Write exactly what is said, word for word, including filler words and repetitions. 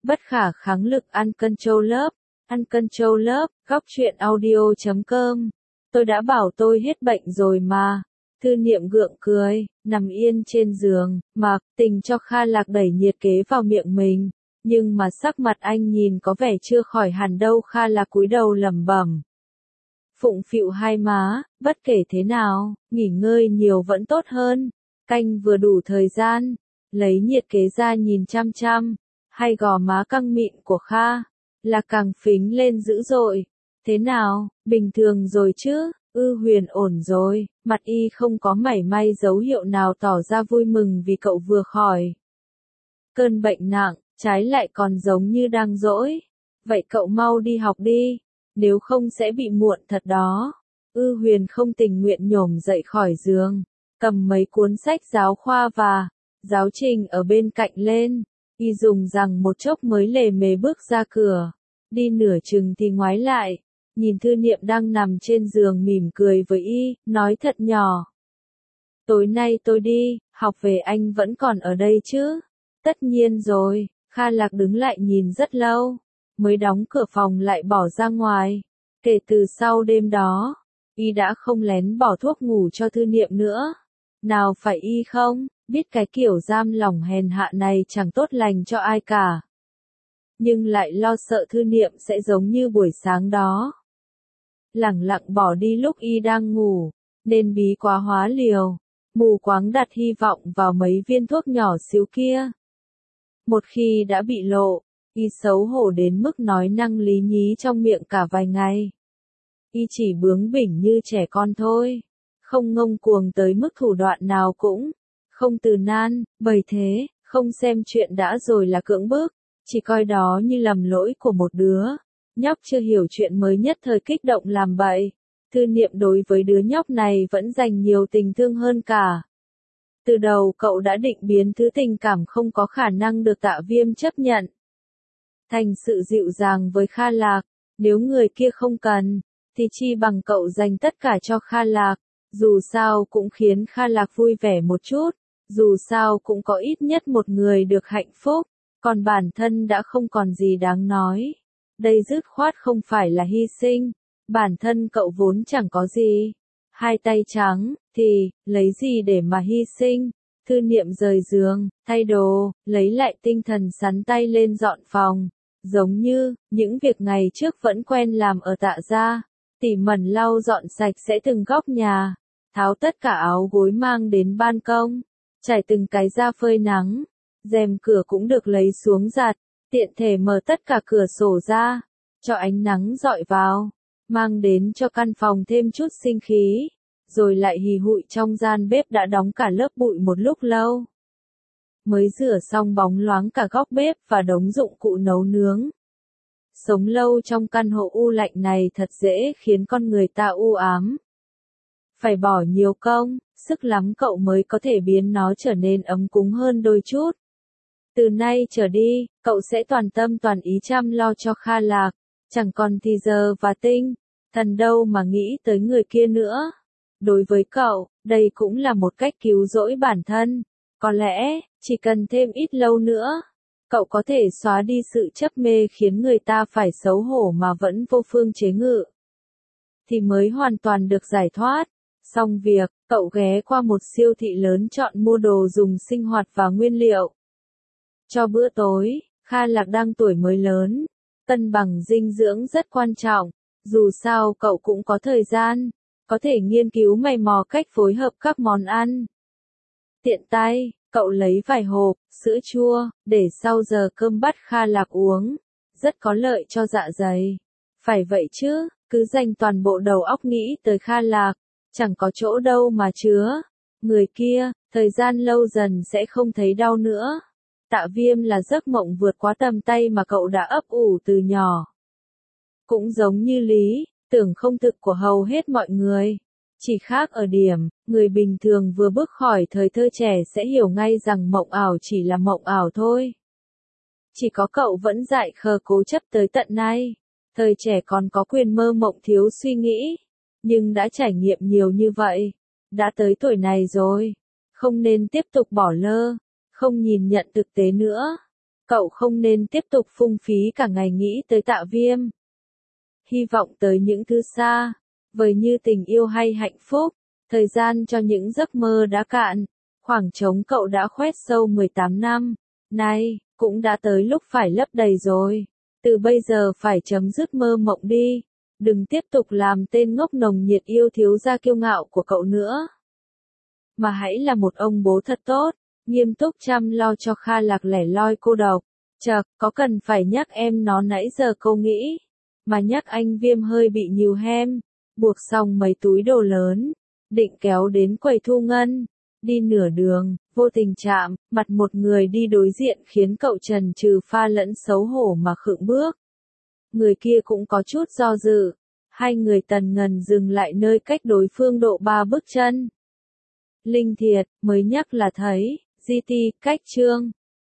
Bất khả kháng lực Uncontrolled Love, Uncontrolled Love, góc truyện audio chấm com. Tôi đã bảo tôi hết bệnh rồi mà. Thư Niệm gượng cười, nằm yên trên giường, Mạc Tình cho Kha Lạc đẩy nhiệt kế vào miệng mình. Nhưng mà sắc mặt anh nhìn có vẻ chưa khỏi hẳn đâu. Kha Lạc cúi đầu lẩm bẩm. Phụng phịu hai má, bất kể thế nào, nghỉ ngơi nhiều vẫn tốt hơn. Canh vừa đủ thời gian, lấy nhiệt kế ra nhìn chăm chăm, hay gò má căng mịn của Kha Lạc càng phính lên dữ dội. Thế nào, bình thường rồi chứ? Ư Huyền ổn rồi, mặt y không có mảy may dấu hiệu nào tỏ ra vui mừng vì cậu vừa khỏi cơn bệnh nặng, trái lại còn giống như đang dỗi. Vậy cậu mau đi học đi, nếu không sẽ bị muộn thật đó. Ư Huyền không tình nguyện nhổm dậy khỏi giường, cầm mấy cuốn sách giáo khoa và giáo trình ở bên cạnh lên. Y dùng rằng một chốc mới lề mề bước ra cửa, đi nửa chừng thì ngoái lại, nhìn Thư Niệm đang nằm trên giường mỉm cười với y, nói thật nhỏ. Tối nay tôi đi, học về anh vẫn còn ở đây chứ? Tất nhiên rồi. Kha Lạc đứng lại nhìn rất lâu, mới đóng cửa phòng lại bỏ ra ngoài. Kể từ sau đêm đó, y đã không lén bỏ thuốc ngủ cho Thư Niệm nữa. Nào phải y không, biết cái kiểu giam lỏng hèn hạ này chẳng tốt lành cho ai cả. Nhưng lại lo sợ Thư Niệm sẽ giống như buổi sáng đó, lẳng lặng bỏ đi lúc y đang ngủ, nên bí quá hóa liều, mù quáng đặt hy vọng vào mấy viên thuốc nhỏ xíu kia. Một khi đã bị lộ, y xấu hổ đến mức nói năng lý nhí trong miệng cả vài ngày. Y chỉ bướng bỉnh như trẻ con thôi, không ngông cuồng tới mức thủ đoạn nào cũng không từ nan, bởi thế, không xem chuyện đã rồi là cưỡng bức, chỉ coi đó như lầm lỗi của một đứa nhóc chưa hiểu chuyện mới nhất thời kích động làm bậy. Thư Niệm đối với đứa nhóc này vẫn dành nhiều tình thương hơn cả. Từ đầu cậu đã định biến thứ tình cảm không có khả năng được Tạ Viêm chấp nhận thành sự dịu dàng với Kha Lạc. Nếu người kia không cần, thì chi bằng cậu dành tất cả cho Kha Lạc. Dù sao cũng khiến Kha Lạc vui vẻ một chút, dù sao cũng có ít nhất một người được hạnh phúc, còn bản thân đã không còn gì đáng nói. Đây dứt khoát không phải là hy sinh, bản thân cậu vốn chẳng có gì. Hai tay trắng, thì, lấy gì để mà hy sinh? Thư Niệm rời giường, thay đồ, lấy lại tinh thần sắn tay lên dọn phòng. Giống như, những việc ngày trước vẫn quen làm ở Tạ gia, tỉ mẩn lau dọn sạch sẽ từng góc nhà, tháo tất cả áo gối mang đến ban công, trải từng cái ra phơi nắng, rèm cửa cũng được lấy xuống giặt, tiện thể mở tất cả cửa sổ ra, cho ánh nắng dọi vào, mang đến cho căn phòng thêm chút sinh khí, rồi lại hì hụi trong gian bếp đã đóng cả lớp bụi một lúc lâu. Mới rửa xong bóng loáng cả góc bếp và đống dụng cụ nấu nướng. Sống lâu trong căn hộ u lạnh này thật dễ khiến con người ta u ám. Phải bỏ nhiều công, sức lắm cậu mới có thể biến nó trở nên ấm cúng hơn đôi chút. Từ nay trở đi, cậu sẽ toàn tâm toàn ý chăm lo cho Kha Lạc, chẳng còn thì giờ và tinh thần đâu mà nghĩ tới người kia nữa. Đối với cậu, đây cũng là một cách cứu rỗi bản thân. Có lẽ, chỉ cần thêm ít lâu nữa, cậu có thể xóa đi sự chấp mê khiến người ta phải xấu hổ mà vẫn vô phương chế ngự, thì mới hoàn toàn được giải thoát. Xong việc, cậu ghé qua một siêu thị lớn chọn mua đồ dùng sinh hoạt và nguyên liệu cho bữa tối. Kha Lạc đang tuổi mới lớn, cân bằng dinh dưỡng rất quan trọng. Dù sao cậu cũng có thời gian, có thể nghiên cứu mày mò cách phối hợp các món ăn. Tiện tay, cậu lấy vài hộp sữa chua, để sau giờ cơm bắt Kha Lạc uống, rất có lợi cho dạ dày. Phải vậy chứ, cứ dành toàn bộ đầu óc nghĩ tới Kha Lạc, chẳng có chỗ đâu mà chứa. Người kia, thời gian lâu dần sẽ không thấy đau nữa. Tạ Viêm là giấc mộng vượt quá tầm tay mà cậu đã ấp ủ từ nhỏ. Cũng giống như lý tưởng không thực của hầu hết mọi người. Chỉ khác ở điểm, người bình thường vừa bước khỏi thời thơ trẻ sẽ hiểu ngay rằng mộng ảo chỉ là mộng ảo thôi. Chỉ có cậu vẫn dại khờ cố chấp tới tận nay. Thời trẻ còn có quyền mơ mộng thiếu suy nghĩ, nhưng đã trải nghiệm nhiều như vậy. Đã tới tuổi này rồi, không nên tiếp tục bỏ lơ, không nhìn nhận thực tế nữa. Cậu không nên tiếp tục phung phí cả ngày nghĩ tới Tạ Viêm. Hy vọng tới những thứ xa, vời như tình yêu hay hạnh phúc, thời gian cho những giấc mơ đã cạn, khoảng trống cậu đã khoét sâu mười tám năm, nay, cũng đã tới lúc phải lấp đầy rồi. Từ bây giờ phải chấm dứt mơ mộng đi, đừng tiếp tục làm tên ngốc nồng nhiệt yêu thiếu gia kiêu ngạo của cậu nữa. Mà hãy là một ông bố thật tốt, nghiêm túc chăm lo cho Kha Lạc lẻ loi cô độc. Chậc, có cần phải nhắc em nó nãy giờ câu nghĩ, mà nhắc anh Viêm hơi bị nhiều hem, buộc xong mấy túi đồ lớn, định kéo đến quầy thu ngân, đi nửa đường, vô tình chạm, mặt một người đi đối diện khiến cậu trần trừ pha lẫn xấu hổ mà khựng bước. Người kia cũng có chút do dự, hai người tần ngần dừng lại nơi cách đối phương độ ba bước chân. Linh Thiệt, mới nhắc là thấy, gi ti, cách chương.